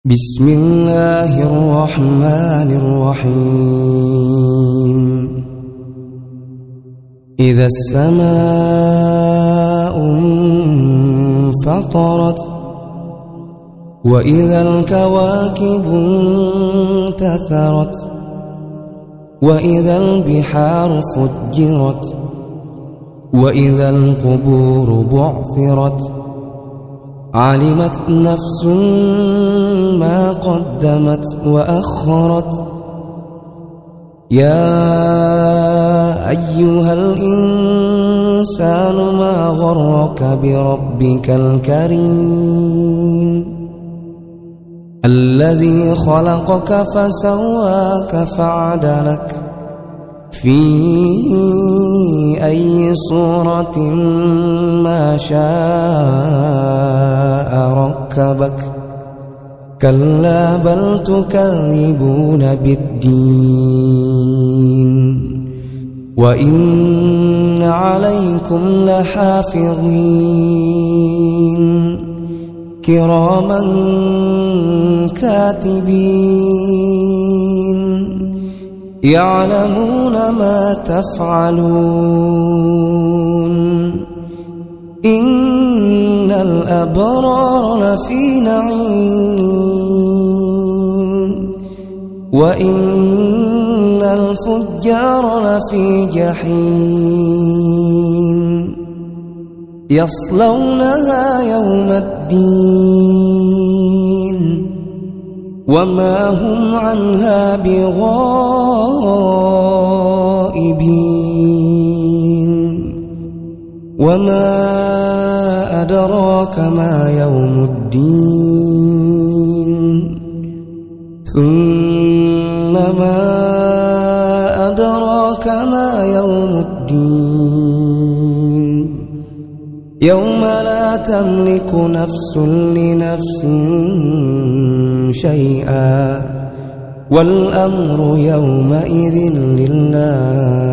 بسم الله الرحمن الرحيم. إذا السماء انفطرت وإذا الكواكب انتثرت وإذا البحار فجرت وإذا القبور بعثرت علمت نفس ما قدمت وأخرت. يا أيها الإنسان ما غرك بربك الكريم الذي خلقك فسواك فعدلك في أي صورة ما شاء ركبك. كلا بل تكذبون بالدين وإن عليكم لحافظين كراما كاتبين يعلمون ما تفعلون. إن الأبرار لفي نعيم وإن الفجار لفي جحيم يصلونها يوم الدين وما هم عنها بغائبين. وما أدراك ما يوم الدين ثم ما أدراك ما يوم الدين يوم لا تملك نفس لنفس شيئا والأمر يومئذ لله.